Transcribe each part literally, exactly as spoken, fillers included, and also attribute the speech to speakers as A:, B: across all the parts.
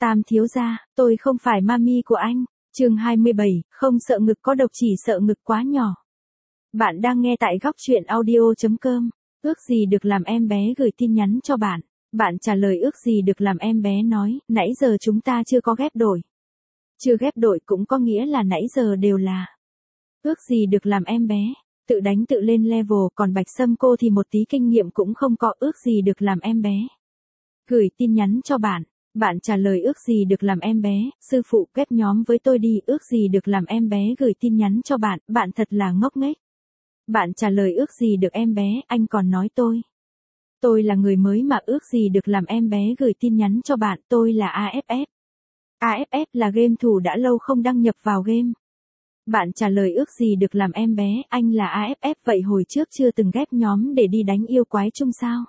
A: Tam thiếu gia, tôi không phải mami của anh. Chương hai mươi bảy, không sợ ngực có độc chỉ sợ ngực quá nhỏ. Bạn đang nghe tại góc truyện audio chấm com. Ước gì được làm em bé gửi tin nhắn cho bạn. Bạn trả lời ước gì được làm em bé nói, nãy giờ chúng ta chưa có ghép đổi. Chưa ghép đổi cũng có nghĩa là nãy giờ đều là. Ước gì được làm em bé, tự đánh tự lên level, còn Bạch Sâm cô thì một tí kinh nghiệm cũng không có. Ước gì được làm em bé gửi tin nhắn cho bạn. Bạn trả lời ước gì được làm em bé, sư phụ ghép nhóm với tôi đi. Ước gì được làm em bé gửi tin nhắn cho bạn, bạn thật là ngốc nghếch. Bạn trả lời ước gì được em bé, anh còn nói tôi. Tôi là người mới mà. Ước gì được làm em bé gửi tin nhắn cho bạn, tôi là a ép ép. a ép ép là game thủ đã lâu không đăng nhập vào game. Bạn trả lời ước gì được làm em bé, anh là a ép ép vậy hồi trước chưa từng ghép nhóm để đi đánh yêu quái chung sao?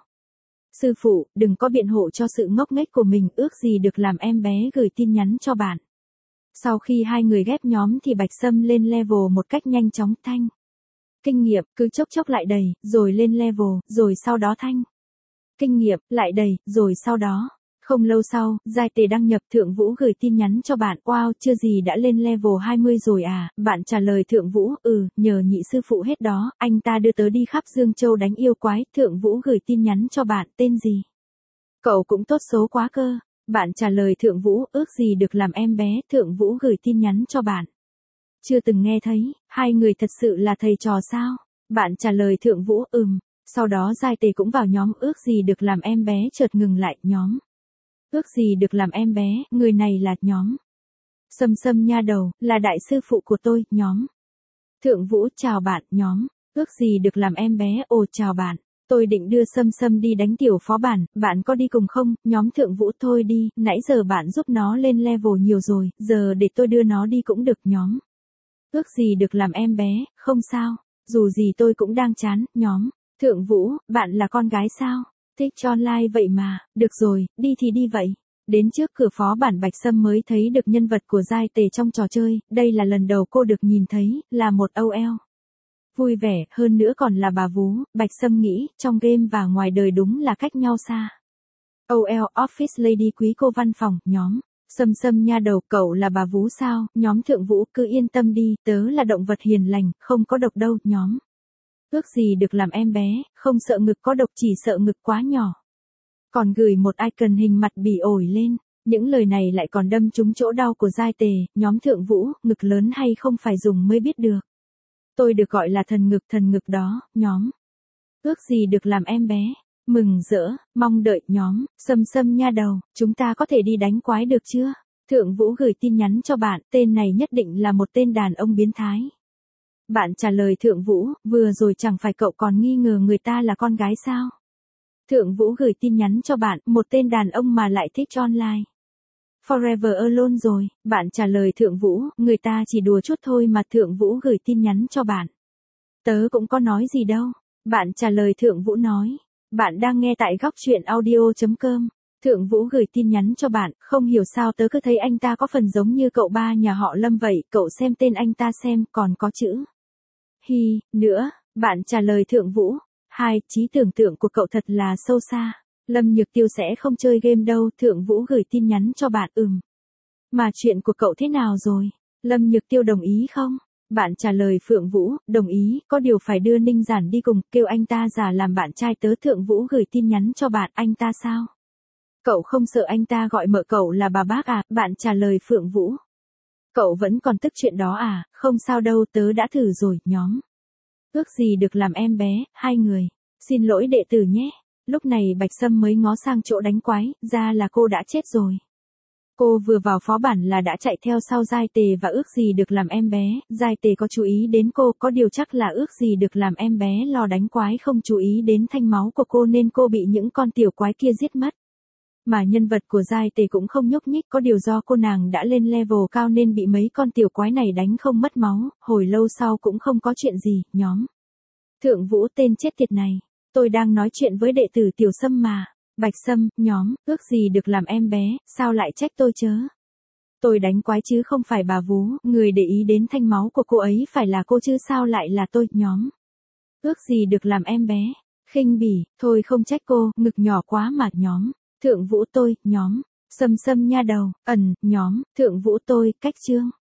A: Sư phụ, đừng có biện hộ cho sự ngốc nghếch của mình. Ước gì được làm em bé gửi tin nhắn cho bạn. Sau khi hai người ghép nhóm thì Bạch Sâm lên level một cách nhanh chóng. Thanh kinh nghiệm, cứ chốc chốc lại đầy, rồi lên level, rồi sau đó thanh kinh nghiệm, lại đầy, rồi sau đó. Không lâu sau, Giai Tề đăng nhập. Thượng Vũ gửi tin nhắn cho bạn, wow, chưa gì đã lên level hai mươi rồi à. Bạn trả lời Thượng Vũ, ừ, nhờ nhị sư phụ hết đó, anh ta đưa tớ đi khắp Dương Châu đánh yêu quái. Thượng Vũ gửi tin nhắn cho bạn, tên gì? Cậu cũng tốt số quá cơ. Bạn trả lời Thượng Vũ, ước gì được làm em bé. Thượng Vũ gửi tin nhắn cho bạn. Chưa từng nghe thấy, hai người thật sự là thầy trò sao? Bạn trả lời Thượng Vũ, ừm. Sau đó Giai Tề cũng vào nhóm. Ước gì được làm em bé chợt ngừng lại, nhóm. Ước gì được làm em bé, người này là nhóm. Sâm Sâm nha đầu, là đại sư phụ của tôi, nhóm. Thượng Vũ, chào bạn, nhóm. Ước gì được làm em bé, ồ chào bạn. Tôi định đưa Sâm Sâm đi đánh tiểu phó bản, bạn có đi cùng không? Nhóm Thượng Vũ, thôi đi, nãy giờ bạn giúp nó lên level nhiều rồi, giờ để tôi đưa nó đi cũng được, nhóm. Ước gì được làm em bé, không sao, dù gì tôi cũng đang chán, nhóm. Thượng Vũ, bạn là con gái sao? Thích cho online vậy mà, được rồi, đi thì đi vậy. Đến trước cửa phó bản Bạch Sâm mới thấy được nhân vật của Giai Tề trong trò chơi, đây là lần đầu cô được nhìn thấy, là một ô lờ. Vui vẻ, hơn nữa còn là bà vú. Bạch Sâm nghĩ, trong game và ngoài đời đúng là cách nhau xa. ô lờ Office Lady quý cô văn phòng, nhóm. Sâm Sâm nha đầu, cậu là bà vú sao? Nhóm Thượng Vũ, cứ yên tâm đi, tớ là động vật hiền lành, không có độc đâu, nhóm. Ước gì được làm em bé, không sợ ngực có độc chỉ sợ ngực quá nhỏ. Còn gửi một icon hình mặt bỉ ổi lên. Những lời này lại còn đâm trúng chỗ đau của Giai Tề. Nhóm Thượng Vũ, ngực lớn hay không phải dùng mới biết được. Tôi được gọi là thần ngực, thần ngực đó, nhóm. Ước gì được làm em bé. Mừng rỡ, mong đợi, nhóm. Sâm Sâm nha đầu, chúng ta có thể đi đánh quái được chưa? Thượng Vũ gửi tin nhắn cho bạn, tên này nhất định là một tên đàn ông biến thái. Bạn trả lời Thượng Vũ, vừa rồi chẳng phải cậu còn nghi ngờ người ta là con gái sao? Thượng Vũ gửi tin nhắn cho bạn, một tên đàn ông mà lại thích online. Forever alone rồi. Bạn trả lời Thượng Vũ, người ta chỉ đùa chút thôi mà. Thượng Vũ gửi tin nhắn cho bạn. Tớ cũng có nói gì đâu. Bạn trả lời Thượng Vũ nói. Bạn đang nghe tại góc truyện audio chấm com. Thượng Vũ gửi tin nhắn cho bạn, không hiểu sao tớ cứ thấy anh ta có phần giống như cậu ba nhà họ Lâm vậy, cậu xem tên anh ta xem, còn có chữ Hi, nữa. Bạn trả lời Thượng Vũ. Hai, trí tưởng tượng của cậu thật là sâu xa. Lâm Nhược Tiêu sẽ không chơi game đâu. Thượng Vũ gửi tin nhắn cho bạn, ừm. Mà chuyện của cậu thế nào rồi? Lâm Nhược Tiêu đồng ý không? Bạn trả lời Phượng Vũ, đồng ý, có điều phải đưa Ninh Giản đi cùng, kêu anh ta giả làm bạn trai tớ. Thượng Vũ gửi tin nhắn cho bạn, anh ta sao? Cậu không sợ anh ta gọi mợ cậu là bà bác à? Bạn trả lời Phượng Vũ. Cậu vẫn còn tức chuyện đó à? Không sao đâu, tớ đã thử rồi, nhóm. Ước gì được làm em bé, hai người. Xin lỗi đệ tử nhé. Lúc này Bạch Sâm mới ngó sang chỗ đánh quái, ra là cô đã chết rồi. Cô vừa vào phó bản là đã chạy theo sau Giai Tề và ước gì được làm em bé. Giai Tề có chú ý đến cô, có điều chắc là ước gì được làm em bé lo đánh quái không chú ý đến thanh máu của cô nên cô bị những con tiểu quái kia giết mất. Mà nhân vật của Giai Tề cũng không nhúc nhích, có điều do cô nàng đã lên level cao nên bị mấy con tiểu quái này đánh không mất máu, hồi lâu sau cũng không có chuyện gì, nhóm. Thượng Vũ, tên chết tiệt này, tôi đang nói chuyện với đệ tử Tiểu Sâm mà. Bạch Sâm, nhóm, ước gì được làm em bé, sao lại trách tôi chớ? Tôi đánh quái chứ không phải bà vú, người để ý đến thanh máu của cô ấy phải là cô chứ sao lại là tôi, nhóm. Ước gì được làm em bé, khinh bỉ, thôi không trách cô, ngực nhỏ quá mà, nhóm. Thượng Vũ tôi, nhóm. Sâm sâm nha đầu, ẩn, nhóm, thượng vũ tôi, cách chương.